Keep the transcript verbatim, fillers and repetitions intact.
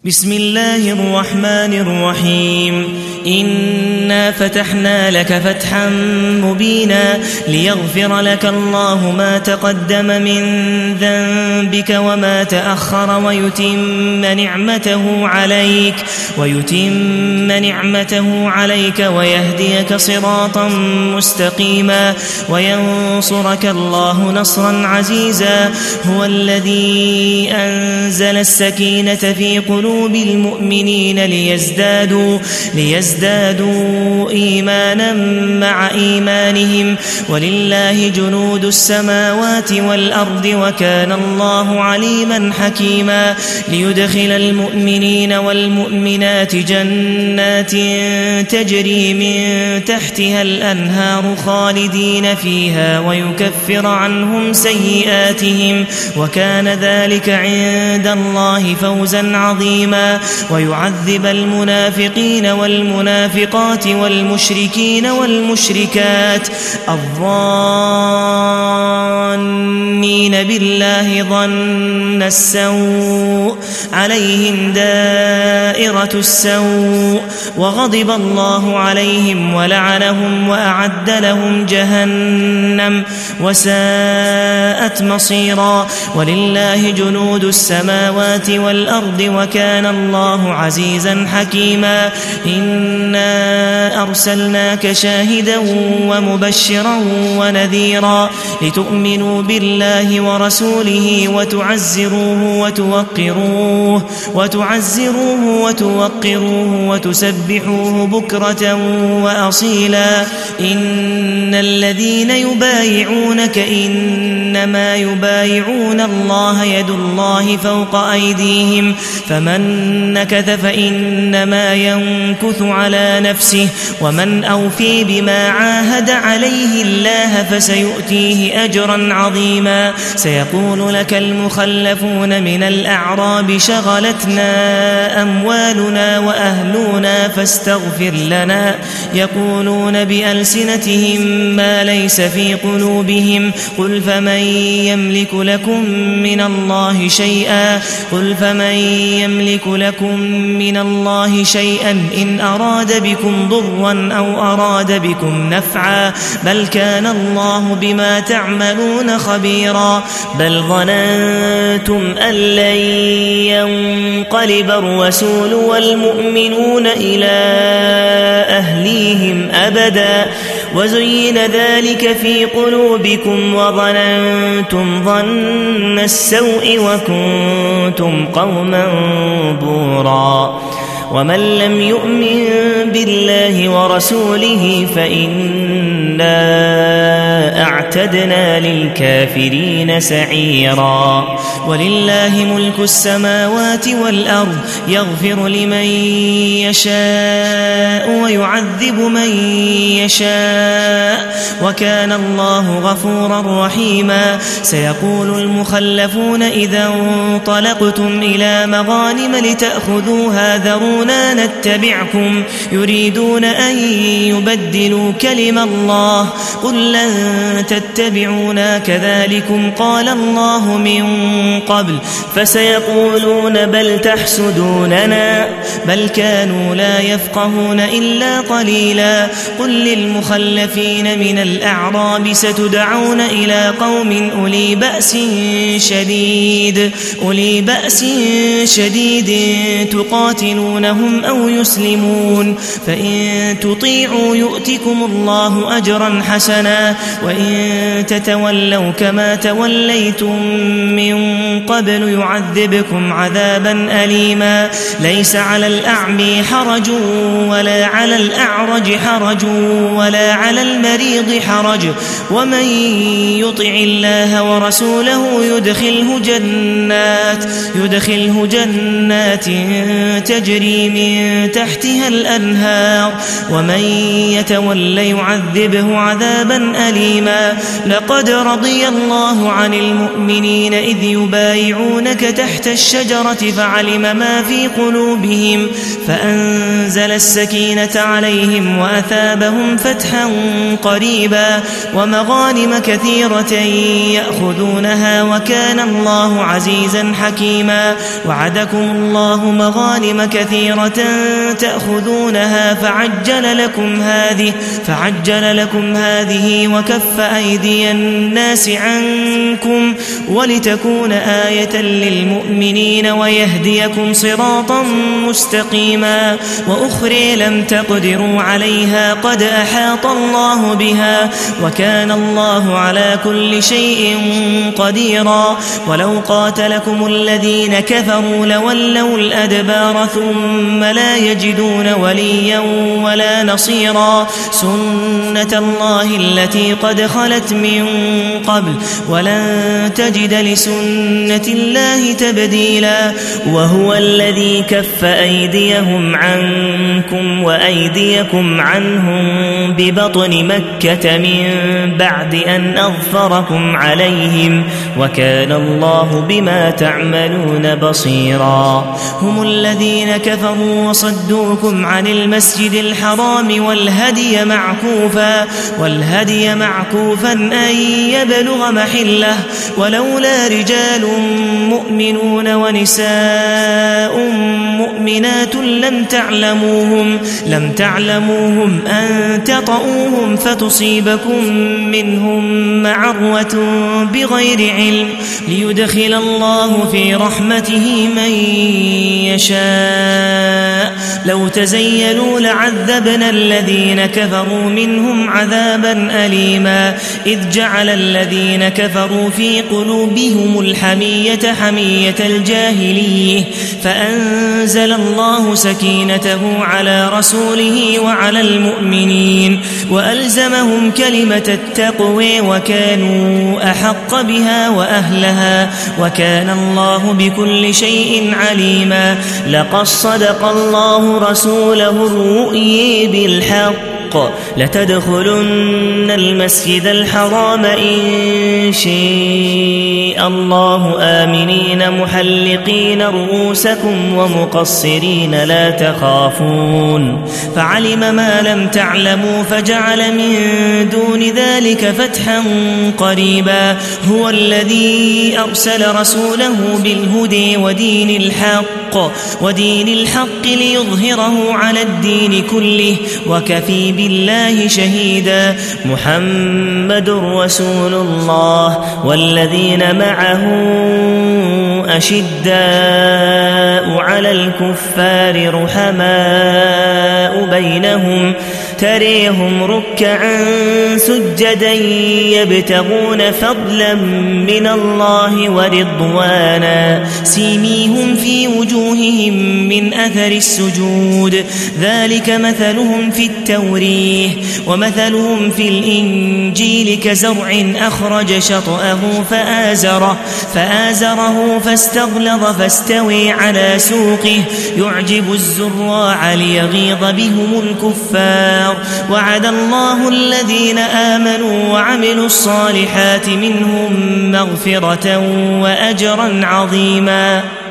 بسم الله الرحمن الرحيم إنا فتحنا لك فتحا مبينا ليغفر لك الله ما تقدم من ذنبك وما تأخر ويتم نعمته عليك ويتم نعمته عليك ويهديك صراطا مستقيما وينصرك الله نصرا عزيزا هو الذي أنزل السكينة في قلوب المؤمنين ليزدادوا ليزدادوا إيمانا مع إيمانهم ولله جنود السماوات والأرض وكان الله عليما حكيما ليدخل المؤمنين والمؤمنات جنات تجري من تحتها الأنهار خالدين فيها ويكفر عنهم سيئاتهم وكان ذلك عند الله فوزا عظيما ويعذب المنافقين والمنافقات والمشركين والمشركات الظانين بالله ظن السوء عليهم دائرة السوء وغضب الله عليهم ولعنهم وأعد لهم جهنم وساءت مصيرا ولله جنود السماوات والأرض وكان الله عزيزا حكيما إنا أرسلناك شاهدا ومبشرا ونذيرا لتؤمنوا بالله ورسوله وتعزروه وتوقروه وتعزروه وتوقروه وتسبحوه بكرة وأصيلا إن الذين يبايعونك إنما يبايعون الله يد الله فوق أيديهم فمن نكث فإنما ينكث على نفسه ومن أوفي بما عاهد عليه الله فسيؤتيه أجرا عظيما سيقول لك المخلفون من الأعراب شغلتنا أموالنا وأهلنا فاستغفر لنا يقولون بألسنتهم ما ليس في قلوبهم قل فمن يملك لكم من الله شيئا قل فمن يملك لكم من الله شيئا إن أراد بكم ضرا أو أراد بكم نفعا بل كان الله بما تعملون خبيرا بل ظننتم أن لن ينقلب الرسول والمؤمنون إلى أهليهم أبدا وزين ذلك في قلوبكم وظننتم ظن السوء وكنتم قوما بورا ومن لم يؤمن بالله ورسوله فإنا أعتدنا للكافرين سعيرا ولله ملك السماوات والأرض يغفر لمن يشاء ويعذب من يشاء وكان الله غفورا رحيما سيقول المخلفون إذا انطلقتم إلى مغانم لتأخذوها ذرونا نتبعكم يريدون أن يبدلوا كلم الله قل لن تتبعونا كذلكم قال الله من قبل فسيقولون بل تحسدوننا بل كانوا لا يفقهون إلا قليلا قل للمخلفين من الأعراب ستدعون إلى قوم أولي بأس شديد أولي بأس شديد تقاتلونهم أو يسلمون فإن تطيعوا يؤتكم الله أجرا حسنا وإن تتولوا كما توليتم من قبل يعذبكم عذابا أليما ليس على الأعمي حرج ولا على الأعرج حرج ولا على المريض حرج ومن يطع الله ورسوله يدخله جنات يدخله جنات تجري من تحتها الأنهار ومن يتول يعذبه عذابا أليما لقد رضي الله عن المؤمنين إذ يبايعونك تحت الشجرة فعلم ما في قلوبهم فأنزل السكينة عليهم وأثابهم فتحا قريبا ومغانم كثيرة يأخذونها وكان الله عزيزا حكيما وعدكم الله مغانم كثيرة تأخذونها فعجل لكم هذه فعجل لكم هذه وكف أيدي الناس عنكم ولتكون آية للمؤمنين ويهديكم صراطا مستقيما وأخرى لم تقدروا عليها قد أحاط الله بها وكان الله على كل شيء قديرا ولو قاتلكم الذين كفروا لولوا الأدبار ثم لا يجدون وليا ولا نصيرا سنة الله التي قد خلت من قبل ولن تجد لسنة الله تبديلا وهو الذي كف أيديهم عنكم وأيديكم عنهم ببطن مكة من بعد أن أظفركم عليهم وكان الله بما تعملون بصيرا هم الذين كفروا وصدوكم عن المسجد الحرام والهدي معكوفا والهدي معكوفا أن يبلغ محله ولولا رجال مؤمنون ونساء مؤمنات لم تعلموهم لم تعلموهم أن تطؤوهم فتصيبكم منهم معرة بغير علم ليدخل الله في رحمته من يشاء لو تزيلوا لعذبنا الذين كفروا منهم عذابا أليما إذ جعل الذين كفروا في قلوبهم الحمية حمية الجاهلية فأنزل الله سكينته على رسوله وعلى المؤمنين وألزمهم كلمة التقوى وكانوا أحق بها وأهلها وكان الله بكل شيء عليما لقد صدق الله رسوله الرؤيا بالحق لتدخلن المسجد الحرام إن شاء الله آمنين محلقين رؤوسكم ومقصرين لا تخافون فعلم ما لم تعلموا فجعل من دون ذلك فتحا قريبا هو الذي أرسل رسوله بالهدى ودين الحق ودين الحق ليظهره على الدين كله وكفي بالله شهيدا محمد رسول الله والذين معه أشداء على الكفار رحماء بينهم تريهم ركعا سجدا يبتغون فضلا من الله ورضوانا سيميهم في وجوههم من أثر السجود ذلك مثلهم في التوريه ومثلهم في الإنجيل كزرع أخرج شطأه فآزره, فآزره فاستغلظ فاستوي على سوقه يعجب الزراع ليغيظ بهم الكفار وعد الله الذين آمنوا وعملوا الصالحات منهم مغفرة وأجرا عظيما.